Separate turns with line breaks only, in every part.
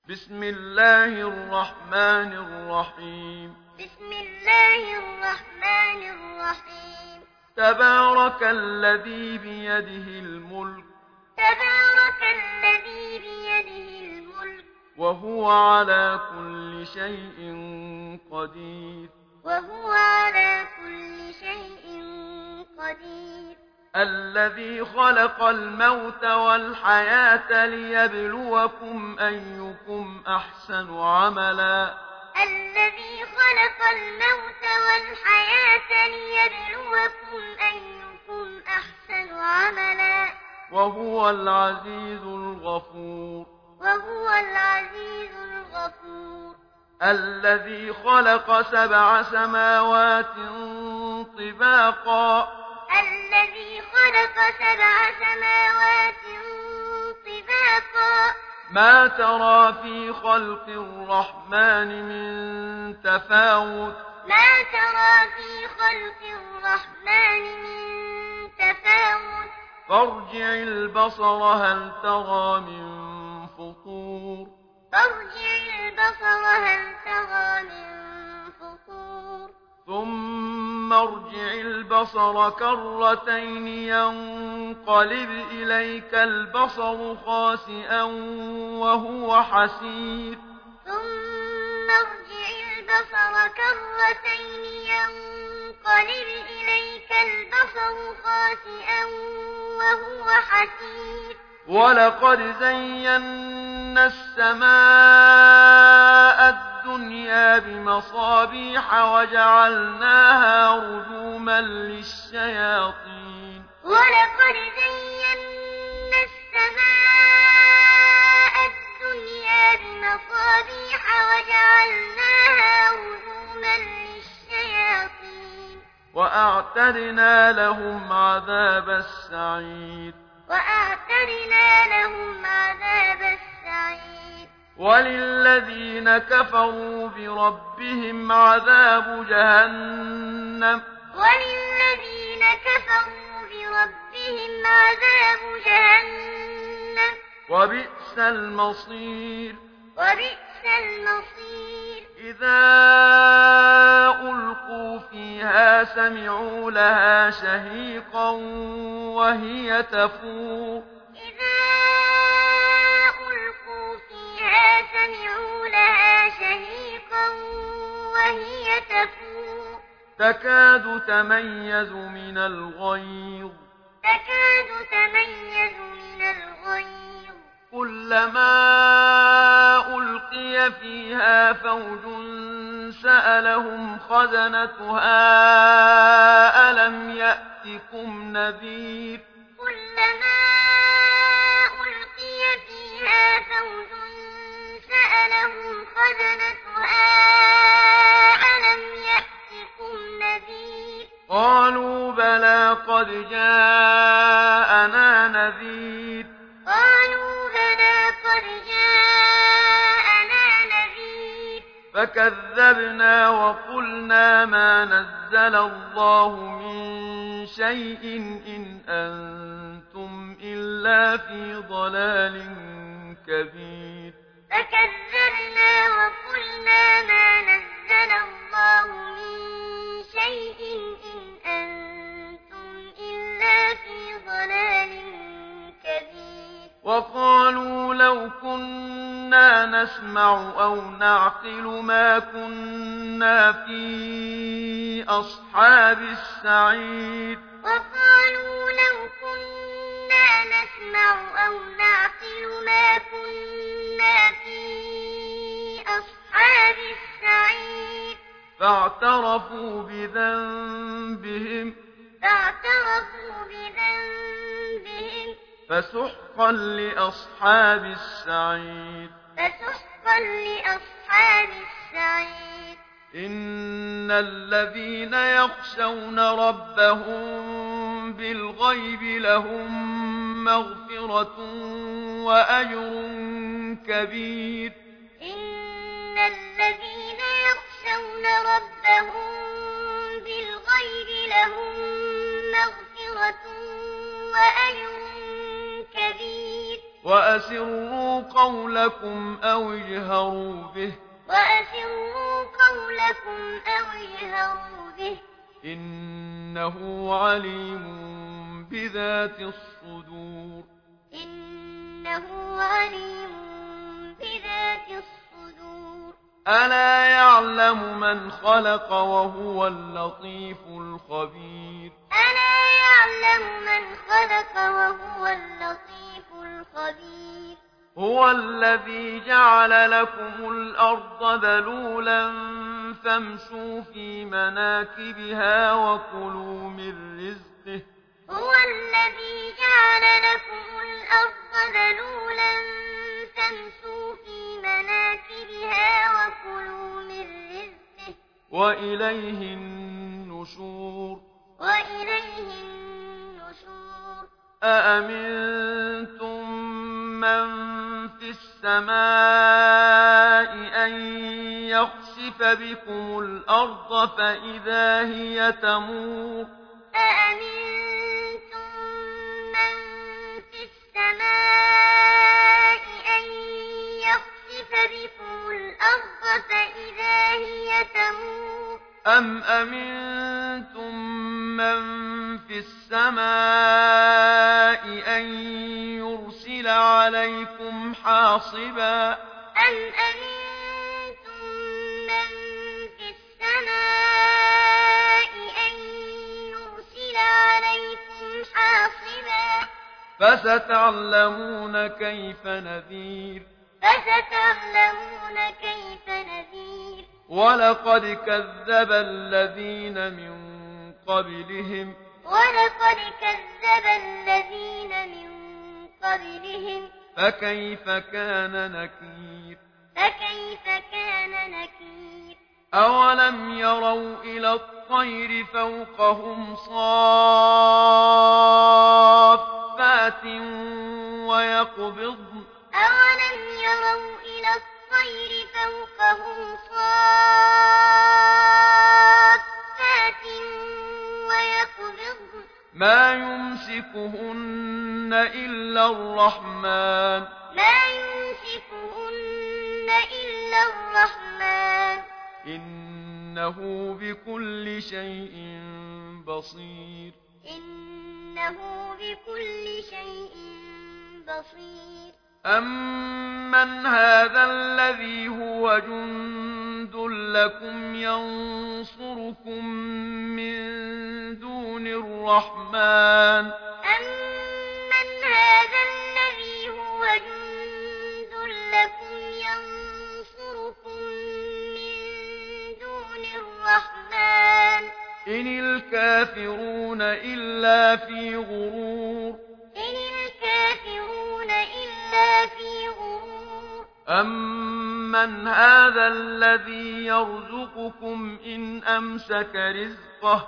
بسم الله الرحمن الرحيم
بسم الله الرحمن الرحيم
تبارك الذي بيده الملك
تبارك الذي بيده الملك
وهو على كل شيء قدير
وهو على كل شيء قدير
الذي خلق الموت والحياة ليبلوكم أيكم أحسن عملا
الذي خلق الموت والحياة ليبلوكم أيكم أحسن عملا
وهو العزيز الغفور
وهو العزيز الغفور
الذي خلق 7 سماوات طباقا
الذي خلق 7 سماوات طباقا
ما ترى في خلق الرحمن من تفاوت
ما ترى في خلق الرحمن من تفاوت
فارجع البصر هل ترى من فطور
فارجع البصر هل ترى من فطور
ثم ارجع البصر كرتين ينقلب إليك البصر خاسئا وهو حسير
ثم ارجع البصر كرتين ينقلب إليك البصر خاسئا وهو حسير
ولقد زينا السماء الدنيا بمصابيح وجعلناها رجوما للشياطين
ولقد زينا السماء الدنيا بمصابيح وجعلناها رجوما للشياطين
وأعتدنا لهم عذاب السعير
وأعتدنا لهم عذاب السعير
وللذين كفروا بربهم عذاب جهنم
وللذين كفروا بربهم عذاب جهنم
وبئس المصير
وبئس المصير
إذا ألقوا فيها سمعوا لها شهيقا وهي تفور
إذا ألقوا فيها سمعوا لها شهيقا وهي تفور
تكاد تميز من الغيظ
تكاد تميز من الغيظ
كلما ألقي فيها فوج سألهم خزنتها ألم يأتكم نذير
كلما ألقي فيها فوج سألهم خزنتها ألم يأتكم نذير
قالوا بلى قد جاءنا نذير
قالوا بلى قد جاءنا نذير
فكذبنا وقلنا ما نزل الله من شيء إن أنتم إلا في ضلال كبير
فكذبنا وقلنا ما نزل الله من شيء إن أنتم إلا في ضلال كبير
وقالوا لو كنا نسمع أو نعقل ما كنا في أصحاب السعير
وقالوا لو كنا نسمع أو نعقل ما كنا في أصحاب السعير
فاعترفوا بذنبهم
فاعترفوا بذنبهم
فسحقا لأصحاب السعير
فسحقا لأصحاب السعير
إن الذين يخشون ربهم بالغيب لهم مغفرة وأجر كبير
إن الذين يخشون ربهم بالغيب لهم مغفرة وأجر كبير
وأسروا قولكم أو اجهروا به إنه عليم بذات الصدور ألا يعلم من خلق وهو اللطيف الخبير هو الذي جعل لكم الأرض ذلولا فامشوا في مناكبها وكلوا من رزقه وإليه النشور أأمنتم من في السماء أن يخسف بكم الأرض فإذا هي تمور أم أمنتم من في السماء أن يرسل عليكم حاصبا فستعلمون كيف نذير ولقد كذب الذين من قبلهم فكيف كان نكير أولم يروا إلى الطير فوقهم صافات ويقبضن ما يمسكهن إلا الرحمن إنه بكل شيء بصير أمن هذا الذي هو جند لكم ينصركم من دون الرحمن إن الكافرون إلا في غرور أمن هذا الذي يرزقكم إن أمسك رزقه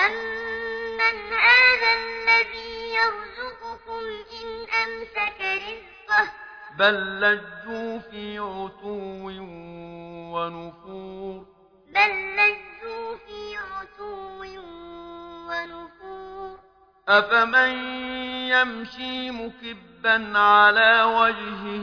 بل لجوا في عتو ونفور أفمن يمشي مكبا على وجهه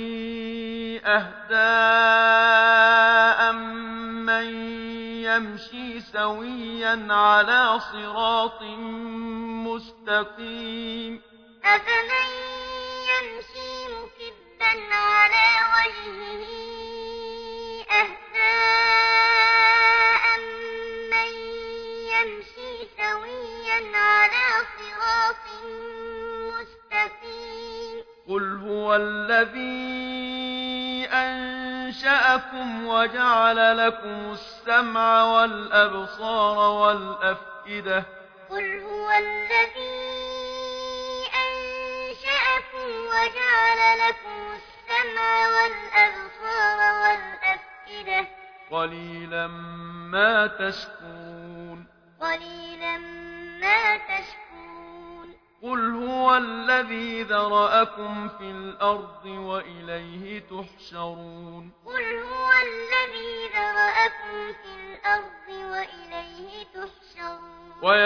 أهدى أمن يمشي سويا على صراط مستقيم قل هو الذي أنشأكم وجعل لكم السمع والأبصار والأفئدة قليلا ما تشكرون قل هو الذي ذرأكم في الأرض وإليه تحشرون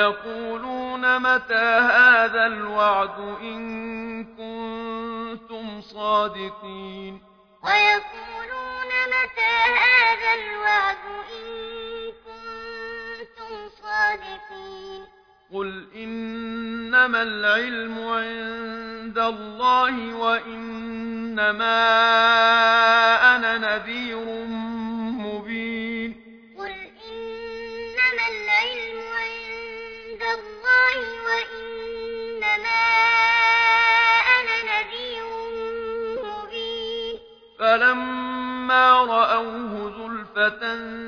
ويقولون متى هذا الوعد إن كنتم صادقين
ويقولون متى هذا الوعد إن كنتم صادقين
قل إنما العلم عند الله وإنما أنا نذير مبين
قل إنما العلم عند الله وإنما أنا نذير مبين
فلما رأوه زلفة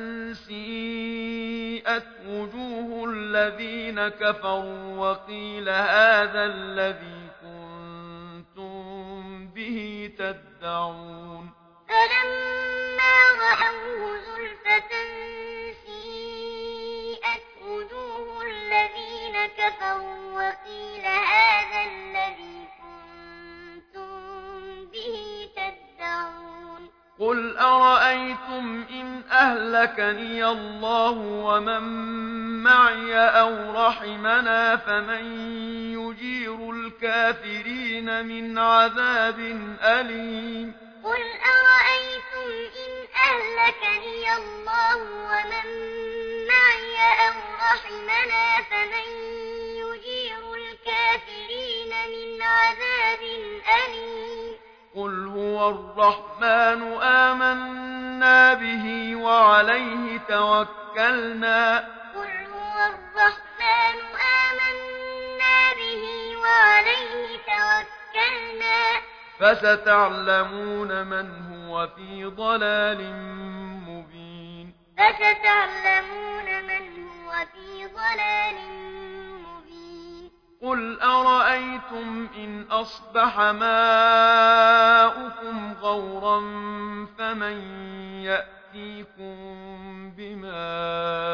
سيئت وجوه الذين كفروا وقيل هذا الذي كنتم به تدعون
فلما رأوه زلفة سيئت وجوه الذين كفروا وقيل هذا الذي كنتم به تدعون
قل أرأيتم إن أهلكني الله ومن معي أو رحمنا فمن يجير الكافرين من عذاب أليم
قل أرأيتم إن أهلكني الله ومن معي أو رحمنا فمن يجير الكافرين من عذاب أليم
قل هو الرحمن آمنا به وعليه توكلنا
قل هو الرحمن آمنا به وعليه توكلنا
فستعلمون من هو في ضلال مبين
فستعلمون من هو في ضلال مبين
قل أرأيتم إن أصبح ماؤكم غورا فمن يأتيكم بماء